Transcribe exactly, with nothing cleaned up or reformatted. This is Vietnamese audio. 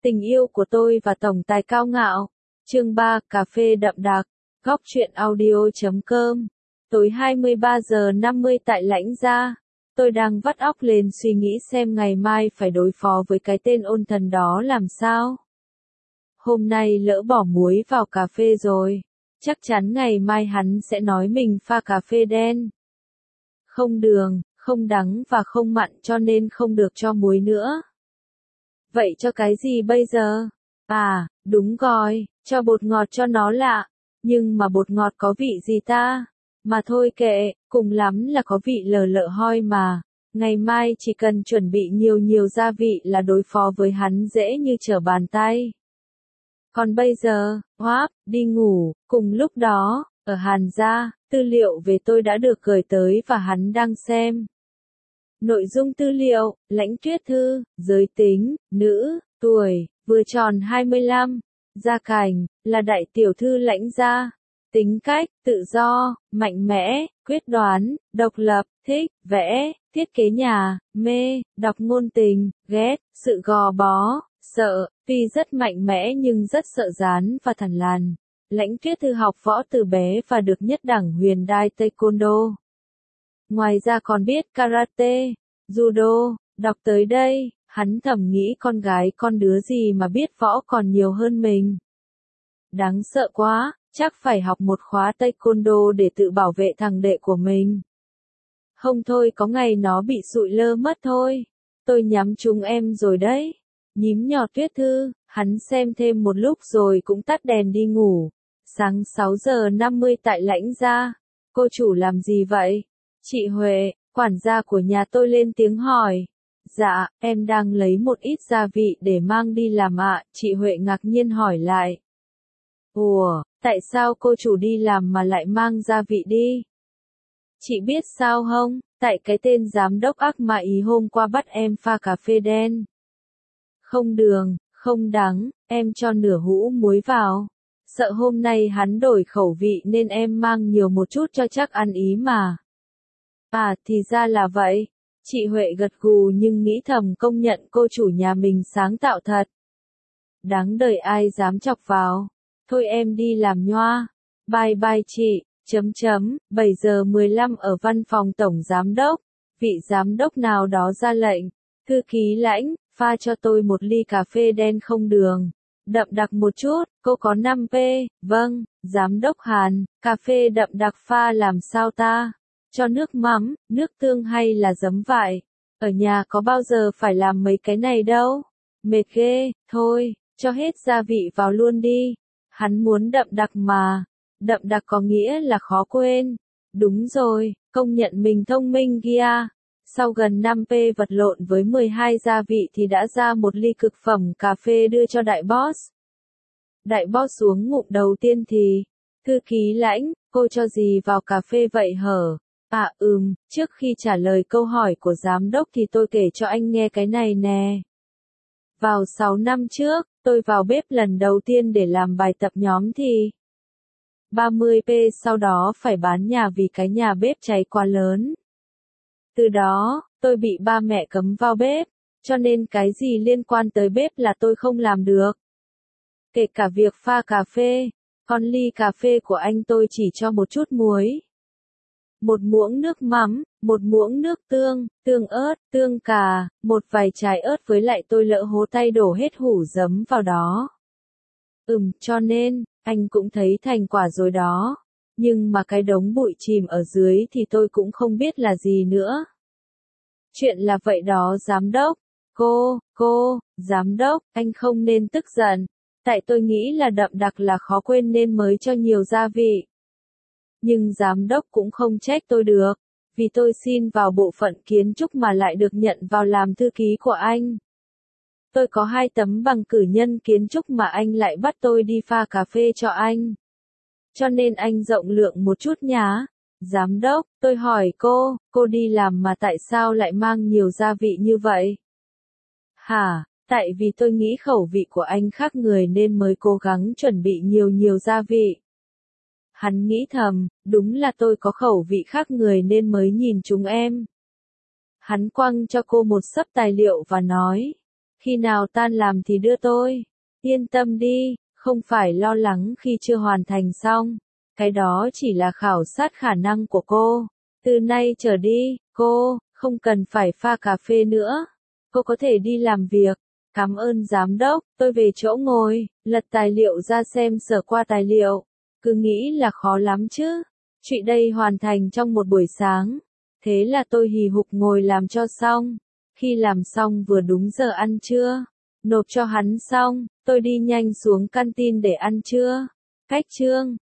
Tình yêu của tôi và tổng tài cao ngạo. Chương ba, cà phê đậm đặc. Góc truyện audio chấm com. Tối hai mươi ba giờ năm mươi tại Lãnh Gia. Tôi đang vắt óc lên suy nghĩ xem ngày mai phải đối phó với cái tên ôn thần đó làm sao. Hôm nay lỡ bỏ muối vào cà phê rồi. Chắc chắn ngày mai hắn sẽ nói mình pha cà phê đen. Không đường, không đắng và không mặn cho nên không được cho muối nữa. Vậy cho cái gì bây giờ? À, đúng rồi, cho bột ngọt cho nó lạ. Nhưng mà bột ngọt có vị gì ta? Mà thôi kệ, cùng lắm là có vị lờ lợ hoi mà. Ngày mai chỉ cần chuẩn bị nhiều nhiều gia vị là đối phó với hắn dễ như trở bàn tay. Còn bây giờ, hoáp, đi ngủ. Cùng lúc đó, ở Hàn Gia, tư liệu về tôi đã được gửi tới và hắn đang xem. Nội dung tư liệu, Lãnh Tuyết Thư, giới tính, nữ, tuổi, vừa tròn hai mươi lăm, gia cảnh, là đại tiểu thư Lãnh Gia, tính cách, tự do, mạnh mẽ, quyết đoán, độc lập, thích, vẽ, thiết kế nhà, mê, đọc ngôn tình, ghét, sự gò bó, sợ, tuy rất mạnh mẽ nhưng rất sợ gián và thằn lằn. Lãnh Tuyết Thư học võ từ bé và được nhất đẳng huyền đai taekwondo. Ngoài ra còn biết karate, judo, đọc tới đây, hắn thầm nghĩ con gái con đứa gì mà biết võ còn nhiều hơn mình. Đáng sợ quá, chắc phải học một khóa taekwondo để tự bảo vệ thằng đệ của mình. Không thôi có ngày nó bị sụi lơ mất thôi. Tôi nhắm trúng em rồi đấy. Nhím nhỏ Tuyết Thư, hắn xem thêm một lúc rồi cũng tắt đèn đi ngủ. Sáng sáu giờ năm mươi tại Lãnh Gia. Cô chủ làm gì vậy? Chị Huệ, quản gia của nhà tôi lên tiếng hỏi. Dạ, em đang lấy một ít gia vị để mang đi làm ạ, chị Huệ ngạc nhiên hỏi lại. Ủa, tại sao cô chủ đi làm mà lại mang gia vị đi? Chị biết sao không, tại cái tên giám đốc ác mà ý hôm qua bắt em pha cà phê đen. Không đường, không đắng, em cho nửa hũ muối vào. Sợ hôm nay hắn đổi khẩu vị nên em mang nhiều một chút cho chắc ăn ý mà. À, thì ra là vậy. Chị Huệ gật gù nhưng nghĩ thầm công nhận cô chủ nhà mình sáng tạo thật. Đáng đời ai dám chọc vào. Thôi em đi làm nhoa. Bye bye chị, chấm chấm, bảy giờ mười lăm ở văn phòng tổng giám đốc. Vị giám đốc nào đó ra lệnh. Thư ký Lãnh, pha cho tôi một ly cà phê đen không đường. Đậm đặc một chút, cô có năm pê, vâng, giám đốc Hàn, cà phê đậm đặc pha làm sao ta? Cho nước mắm, nước tương hay là giấm vải? Ở nhà có bao giờ phải làm mấy cái này đâu? Mệt ghê, thôi, cho hết gia vị vào luôn đi. Hắn muốn đậm đặc mà. Đậm đặc có nghĩa là khó quên. Đúng rồi, công nhận mình thông minh kia. Sau gần năm pê vật lộn với mười hai gia vị thì đã ra một ly cực phẩm cà phê đưa cho đại boss. Đại boss uống ngụm đầu tiên thì, thư ký Lãnh, cô cho gì vào cà phê vậy hở? À ừm, trước khi trả lời câu hỏi của giám đốc thì tôi kể cho anh nghe cái này nè. Vào sáu năm trước, tôi vào bếp lần đầu tiên để làm bài tập nhóm thì ba mươi pê sau đó phải bán nhà vì cái nhà bếp cháy quá lớn. Từ đó, tôi bị ba mẹ cấm vào bếp, cho nên cái gì liên quan tới bếp là tôi không làm được. Kể cả việc pha cà phê, con ly cà phê của anh tôi chỉ cho một chút muối. Một muỗng nước mắm, một muỗng nước tương, tương ớt, tương cà, một vài trái ớt với lại tôi lỡ hố tay đổ hết hủ giấm vào đó. Ừm, cho nên, anh cũng thấy thành quả rồi đó. Nhưng mà cái đống bụi chìm ở dưới thì tôi cũng không biết là gì nữa. Chuyện là vậy đó giám đốc. Cô, cô, giám đốc, anh không nên tức giận. Tại tôi nghĩ là đậm đặc là khó quên nên mới cho nhiều gia vị. Nhưng giám đốc cũng không trách tôi được. Vì tôi xin vào bộ phận kiến trúc mà lại được nhận vào làm thư ký của anh. Tôi có hai tấm bằng cử nhân kiến trúc mà anh lại bắt tôi đi pha cà phê cho anh. Cho nên anh rộng lượng một chút nhá. Giám đốc, tôi hỏi cô, cô đi làm mà tại sao lại mang nhiều gia vị như vậy? Hả, tại vì tôi nghĩ khẩu vị của anh khác người nên mới cố gắng chuẩn bị nhiều nhiều gia vị. Hắn nghĩ thầm, đúng là tôi có khẩu vị khác người nên mới nhìn chúng em. Hắn quăng cho cô một xấp tài liệu và nói. Khi nào tan làm thì đưa tôi. Yên tâm đi, không phải lo lắng khi chưa hoàn thành xong. Cái đó chỉ là khảo sát khả năng của cô. Từ nay trở đi, cô không cần phải pha cà phê nữa. Cô có thể đi làm việc. Cảm ơn giám đốc, tôi về chỗ ngồi, lật tài liệu ra xem sờ qua tài liệu. Cứ nghĩ là khó lắm chứ. Chuyện đây hoàn thành trong một buổi sáng. Thế là tôi hì hục ngồi làm cho xong. Khi làm xong vừa đúng giờ ăn trưa. Nộp cho hắn xong, tôi đi nhanh xuống canteen để ăn trưa. Cách chương